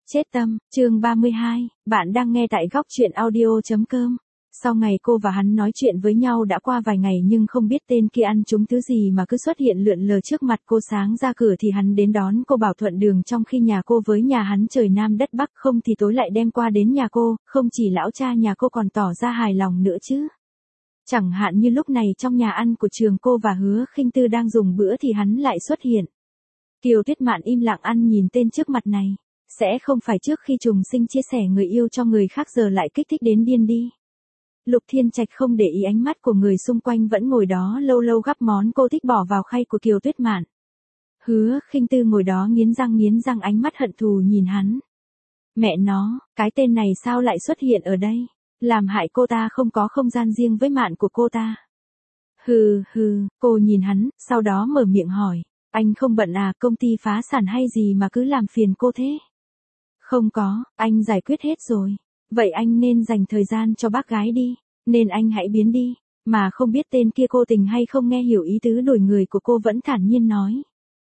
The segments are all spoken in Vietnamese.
Chết tâm, chương 32, bạn đang nghe tại góc truyện audio.com. Sau ngày cô và hắn nói chuyện với nhau đã qua vài ngày nhưng không biết tên kia ăn trúng thứ gì mà cứ xuất hiện lượn lờ trước mặt cô. Sáng ra cửa thì hắn đến đón cô bảo thuận đường, trong khi nhà cô với nhà hắn trời Nam đất Bắc, không thì tối lại đem qua đến nhà cô. Không chỉ lão cha nhà cô còn tỏ ra hài lòng nữa chứ. Chẳng hạn như lúc này trong nhà ăn của trường cô và Hứa Khinh Tư đang dùng bữa thì hắn lại xuất hiện. Kiều Tuyết Mạn im lặng ăn nhìn tên trước mặt này. Sẽ không phải trước khi trùng sinh chia sẻ người yêu cho người khác giờ lại kích thích đến điên đi. Lục Thiên Trạch không để ý ánh mắt của người xung quanh, vẫn ngồi đó lâu lâu gắp món cô thích bỏ vào khay của Kiều Tuyết Mạn. Hứa Khinh Tư ngồi đó nghiến răng, ánh mắt hận thù nhìn hắn. Mẹ nó, cái tên này sao lại xuất hiện ở đây? Làm hại cô ta không có không gian riêng với Mạn của cô ta. Hừ, cô nhìn hắn, sau đó mở miệng hỏi. Anh không bận à, công ty phá sản hay gì mà cứ làm phiền cô thế? Không có, anh giải quyết hết rồi. Vậy anh nên dành thời gian cho bác gái đi, nên anh hãy biến đi. Mà không biết tên kia cô tình hay không nghe hiểu ý tứ đổi người của cô, vẫn thản nhiên nói.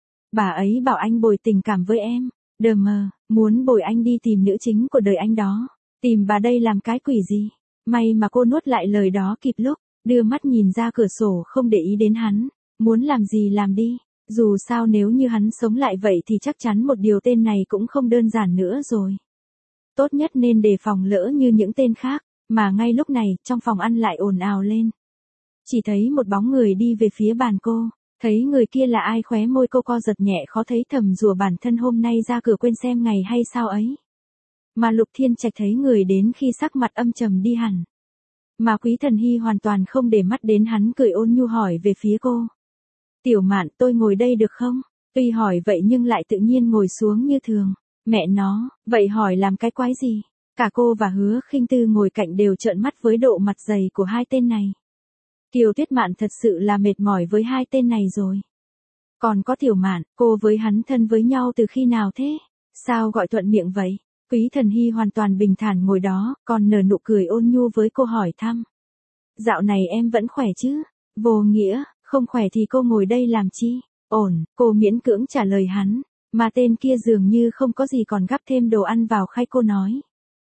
Bà ấy bảo anh bồi tình cảm với em. Đờ mờ, muốn bồi anh đi tìm nữ chính của đời anh đó. Tìm bà đây làm cái quỷ gì? May mà cô nuốt lại lời đó kịp lúc, đưa mắt nhìn ra cửa sổ không để ý đến hắn. Muốn làm gì làm đi. Dù sao nếu như hắn sống lại vậy thì chắc chắn một điều tên này cũng không đơn giản nữa rồi. Tốt nhất nên đề phòng lỡ như những tên khác, mà ngay lúc này trong phòng ăn lại ồn ào lên. Chỉ thấy một bóng người đi về phía bàn cô, thấy người kia là ai khóe môi cô co giật nhẹ, khó thấy thầm rủa bản thân hôm nay ra cửa quên xem ngày hay sao ấy. Mà Lục Thiên Trạch thấy người đến khi sắc mặt âm trầm đi hẳn. Mà Quý Thần Hy hoàn toàn không để mắt đến hắn, cười ôn nhu hỏi về phía cô. Tiểu Mạn, tôi ngồi đây được không? Tuy hỏi vậy nhưng lại tự nhiên ngồi xuống như thường. Mẹ nó, vậy hỏi làm cái quái gì? Cả cô và Hứa Khinh Tư ngồi cạnh đều trợn mắt với độ mặt dày của hai tên này. Kiều Tuyết Mạn thật sự là mệt mỏi với hai tên này rồi. Còn có Tiểu Mạn, cô với hắn thân với nhau từ khi nào thế? Sao gọi thuận miệng vậy? Quý Thần Hy hoàn toàn bình thản ngồi đó, còn nở nụ cười ôn nhu với cô hỏi thăm. Dạo này em vẫn khỏe chứ? Vô nghĩa. Không khỏe thì cô ngồi đây làm chi? Ổn, cô miễn cưỡng trả lời hắn. Mà tên kia dường như không có gì còn gắp thêm đồ ăn vào khay cô nói.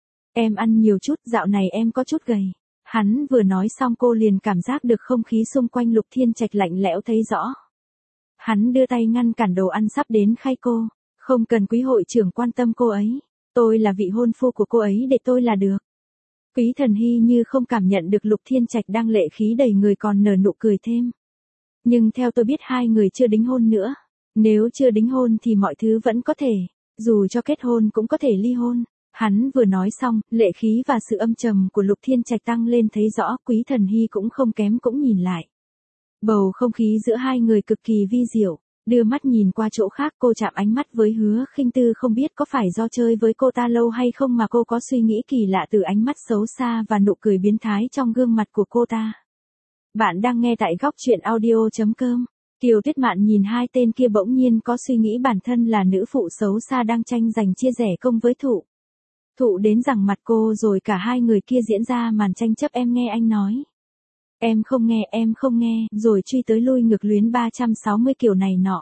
Em ăn nhiều chút, dạo này em có chút gầy. Hắn vừa nói xong cô liền cảm giác được không khí xung quanh Lục Thiên Trạch lạnh lẽo thấy rõ. Hắn đưa tay ngăn cản đồ ăn sắp đến khay cô. Không cần quý hội trưởng quan tâm cô ấy. Tôi là vị hôn phu của cô ấy, để tôi là được. Quý Thần Hy như không cảm nhận được Lục Thiên Trạch đang lệ khí đầy người, còn nở nụ cười thêm. Nhưng theo tôi biết hai người chưa đính hôn nữa. Nếu chưa đính hôn thì mọi thứ vẫn có thể. Dù cho kết hôn cũng có thể ly hôn. Hắn vừa nói xong, lệ khí và sự âm trầm của Lục Thiên Trạch tăng lên thấy rõ. Quý Thần Hy cũng không kém, cũng nhìn lại. Bầu không khí giữa hai người cực kỳ vi diệu. Đưa mắt nhìn qua chỗ khác, cô chạm ánh mắt với Hứa Khinh Tư, không biết có phải do chơi với cô ta lâu hay không mà cô có suy nghĩ kỳ lạ từ ánh mắt xấu xa và nụ cười biến thái trong gương mặt của cô ta. Bạn đang nghe tại góc truyện audio.com. Kiều Tuyết Mạn nhìn hai tên kia bỗng nhiên có suy nghĩ bản thân là nữ phụ xấu xa đang tranh giành chia rẽ công với Thụ. Thụ đến rằng mặt cô rồi cả hai người kia diễn ra màn tranh chấp em nghe anh nói. Em không nghe, rồi truy tới lui ngược luyến 360 kiểu này nọ.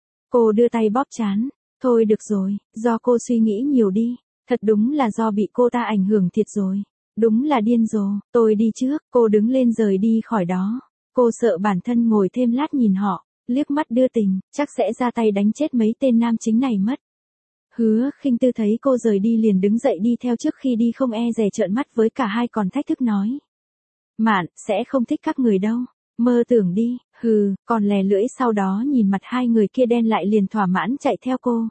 Cô đưa tay bóp trán. Thôi được rồi, do cô suy nghĩ nhiều đi. Thật đúng là do bị cô ta ảnh hưởng thiệt rồi. Đúng là điên rồ, tôi đi trước. Cô đứng lên rời đi khỏi đó. Cô sợ bản thân ngồi thêm lát nhìn họ, liếc mắt đưa tình, chắc sẽ ra tay đánh chết mấy tên nam chính này mất. Hứa Khinh Tư thấy cô rời đi liền đứng dậy đi theo, trước khi đi không e dè trợn mắt với cả hai còn thách thức nói. Mạn, sẽ không thích các người đâu. Mơ tưởng đi, còn lè lưỡi, sau đó nhìn mặt hai người kia đen lại liền thỏa mãn chạy theo cô.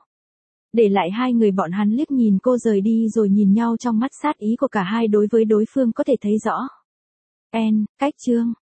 Để lại hai người bọn hắn liếc nhìn cô rời đi rồi nhìn nhau, trong mắt sát ý của cả hai đối với đối phương có thể thấy rõ. Cách chương.